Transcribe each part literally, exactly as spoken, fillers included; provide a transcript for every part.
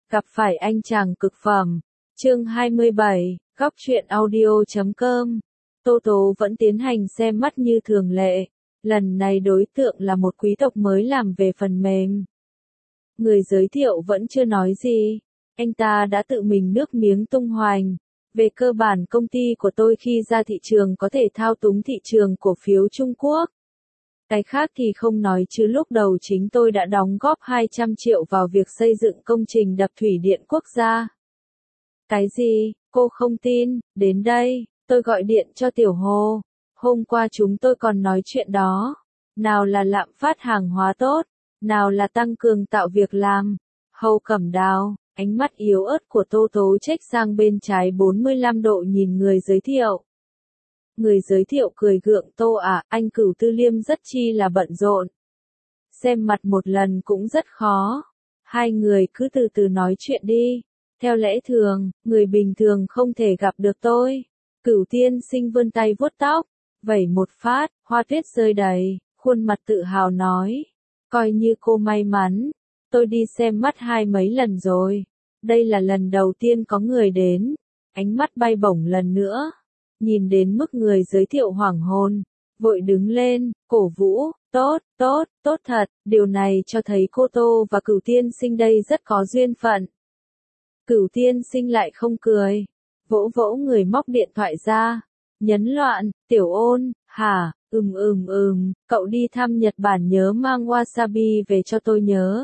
Gặp phải anh chàng cực phẩm. Chương hai mươi bảy, góc truyện audio chấm com. Tô Tố vẫn tiến hành xem mắt như thường lệ. Lần này đối tượng là một quý tộc mới làm về phần mềm. Người giới thiệu vẫn chưa nói gì. Anh ta đã tự mình nước miếng tung hoành. Về cơ bản công ty của tôi khi ra thị trường có thể thao túng thị trường cổ phiếu Trung Quốc. Cái khác thì không nói chứ lúc đầu chính tôi đã đóng góp hai trăm triệu vào việc xây dựng công trình đập thủy điện quốc gia. Cái gì, cô không tin, đến đây, tôi gọi điện cho Tiểu Hồ. Hôm qua chúng tôi còn nói chuyện đó. Nào là lạm phát hàng hóa tốt, nào là tăng cường tạo việc làm. Hầu Cẩm Đào, ánh mắt yếu ớt của Tô Tố chếch sang bên trái bốn mươi lăm độ nhìn người giới thiệu. Người giới thiệu cười gượng, Tô à, anh Cửu Tư Liêm rất chi là bận rộn. Xem mặt một lần cũng rất khó. Hai người cứ từ từ nói chuyện đi. Theo lẽ thường, người bình thường không thể gặp được tôi. Cửu tiên sinh vươn tay vuốt tóc, vẩy một phát, hoa tuyết rơi đầy, khuôn mặt tự hào nói. Coi như cô may mắn, tôi đi xem mắt hai mấy lần rồi. Đây là lần đầu tiên có người đến. Ánh mắt bay bổng lần nữa. Nhìn đến mức người giới thiệu hoảng hồn, vội đứng lên, cổ vũ, tốt, tốt, tốt thật, điều này cho thấy cô Tô và Cửu tiên sinh đây rất có duyên phận. Cửu tiên sinh lại không cười, vỗ vỗ người móc điện thoại ra, nhấn loạn, Tiểu Ôn, hả, ừm ừm ừm, cậu đi thăm Nhật Bản nhớ mang wasabi về cho tôi nhớ.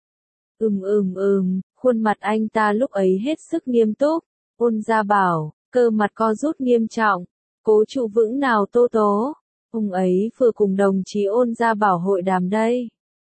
Ừm ừm ừm, khuôn mặt anh ta lúc ấy hết sức nghiêm túc, Ôn Gia Bảo. Cơ mặt co rút nghiêm trọng, cố trụ vững nào Tô Tố, ông ấy vừa cùng đồng chí Ôn Gia Bảo hội đàm đây.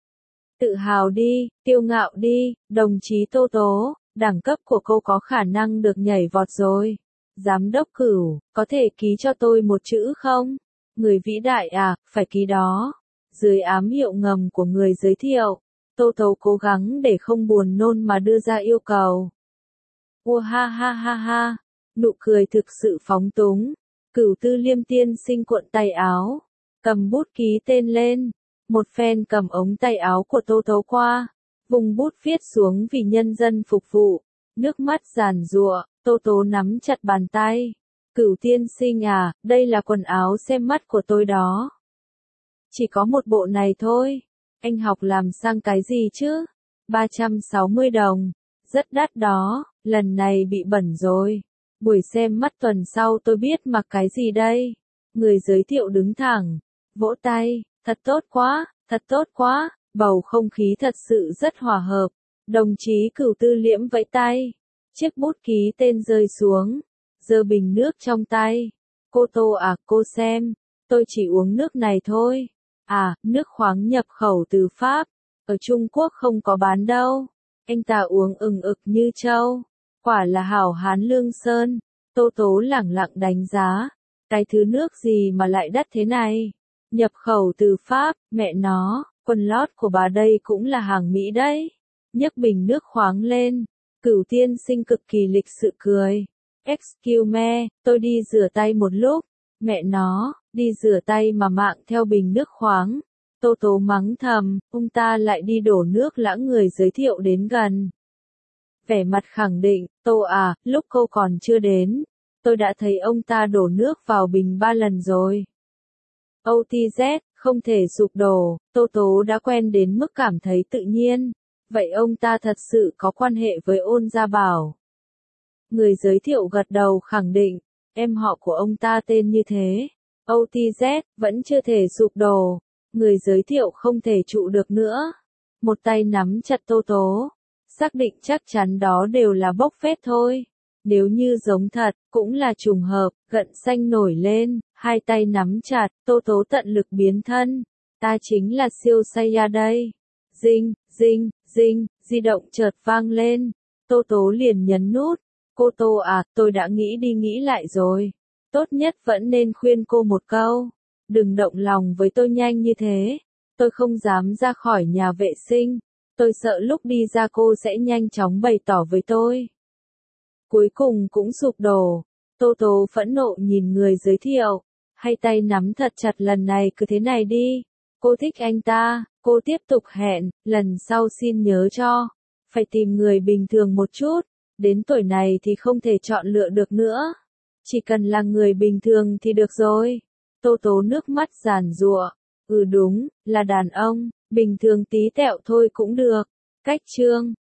Tự hào đi, kiêu ngạo đi, đồng chí Tô Tố, đẳng cấp của cô có khả năng được nhảy vọt rồi. Giám đốc Cửu, có thể ký cho tôi một chữ không? Người vĩ đại à, phải ký đó. Dưới ám hiệu ngầm của người giới thiệu, Tô Tố cố gắng để không buồn nôn mà đưa ra yêu cầu. Ua ha ha ha ha. Nụ cười thực sự phóng túng. Cửu Tư Liêm tiên sinh cuộn tay áo, cầm bút ký tên lên. Một phen cầm ống tay áo của Tô Tố qua, vùng bút viết xuống vì nhân dân phục vụ. Nước mắt giàn giụa, Tô Tố nắm chặt bàn tay. Cửu tiên sinh à, đây là quần áo xem mắt của tôi đó. Chỉ có một bộ này thôi. Anh học làm sang cái gì chứ? ba trăm sáu mươi đồng. Rất đắt đó, lần này bị bẩn rồi. Buổi xem mắt tuần sau tôi biết mặc cái gì đây. Người giới thiệu đứng thẳng, vỗ tay, thật tốt quá, thật tốt quá, bầu không khí thật sự rất hòa hợp. Đồng chí Cửu Tư Liễm vẫy tay, chiếc bút ký tên rơi xuống, giơ bình nước trong tay. Cô Tô à, cô xem, tôi chỉ uống nước này thôi. À, nước khoáng nhập khẩu từ Pháp, ở Trung Quốc không có bán đâu. Anh ta uống ừng ực như trâu. Quả là hảo hán lương sơn. Tô Tố lẳng lặng đánh giá. Cái thứ nước gì mà lại đắt thế này? Nhập khẩu từ Pháp, mẹ nó, quần lót của bà đây cũng là hàng Mỹ đấy. Nhấc bình nước khoáng lên. Cửu tiên sinh cực kỳ lịch sự cười. Excuse me, tôi đi rửa tay một lúc. Mẹ nó, đi rửa tay mà mạng theo bình nước khoáng. Tô Tố mắng thầm, ông ta lại đi đổ nước lãng người giới thiệu đến gần. Vẻ mặt khẳng định, Tô à, lúc cô còn chưa đến, tôi đã thấy ông ta đổ nước vào bình ba lần rồi. ô tê dét, không thể sụp đổ, Tô Tố đã quen đến mức cảm thấy tự nhiên. Vậy ông ta thật sự có quan hệ với Ôn Gia Bảo. Người giới thiệu gật đầu khẳng định, em họ của ông ta tên như thế. ô tê dét, vẫn chưa thể sụp đổ. Người giới thiệu không thể trụ được nữa. Một tay nắm chặt Tô Tố. Xác định chắc chắn đó đều là bốc phét thôi. Nếu như giống thật, cũng là trùng hợp, gận xanh nổi lên, hai tay nắm chặt, Tô Tố tận lực biến thân. Ta chính là siêu Saiya đây. Dinh, dinh, dinh, di động chợt vang lên. Tô Tố liền nhấn nút. Cô Tô à, tôi đã nghĩ đi nghĩ lại rồi. Tốt nhất vẫn nên khuyên cô một câu. Đừng động lòng với tôi nhanh như thế. Tôi không dám ra khỏi nhà vệ sinh. Tôi sợ lúc đi ra cô sẽ nhanh chóng bày tỏ với tôi. Cuối cùng cũng sụp đổ. Tô Tố phẫn nộ nhìn người giới thiệu. Hai tay nắm thật chặt, lần này cứ thế này đi. Cô thích anh ta, cô tiếp tục hẹn, lần sau xin nhớ cho. phải tìm người bình thường một chút, đến tuổi này thì không thể chọn lựa được nữa. Chỉ cần là người bình thường thì được rồi. Tô Tố nước mắt giàn giụa. Ừ đúng, là đàn ông, bình thường tí tẹo thôi cũng được. Cách chương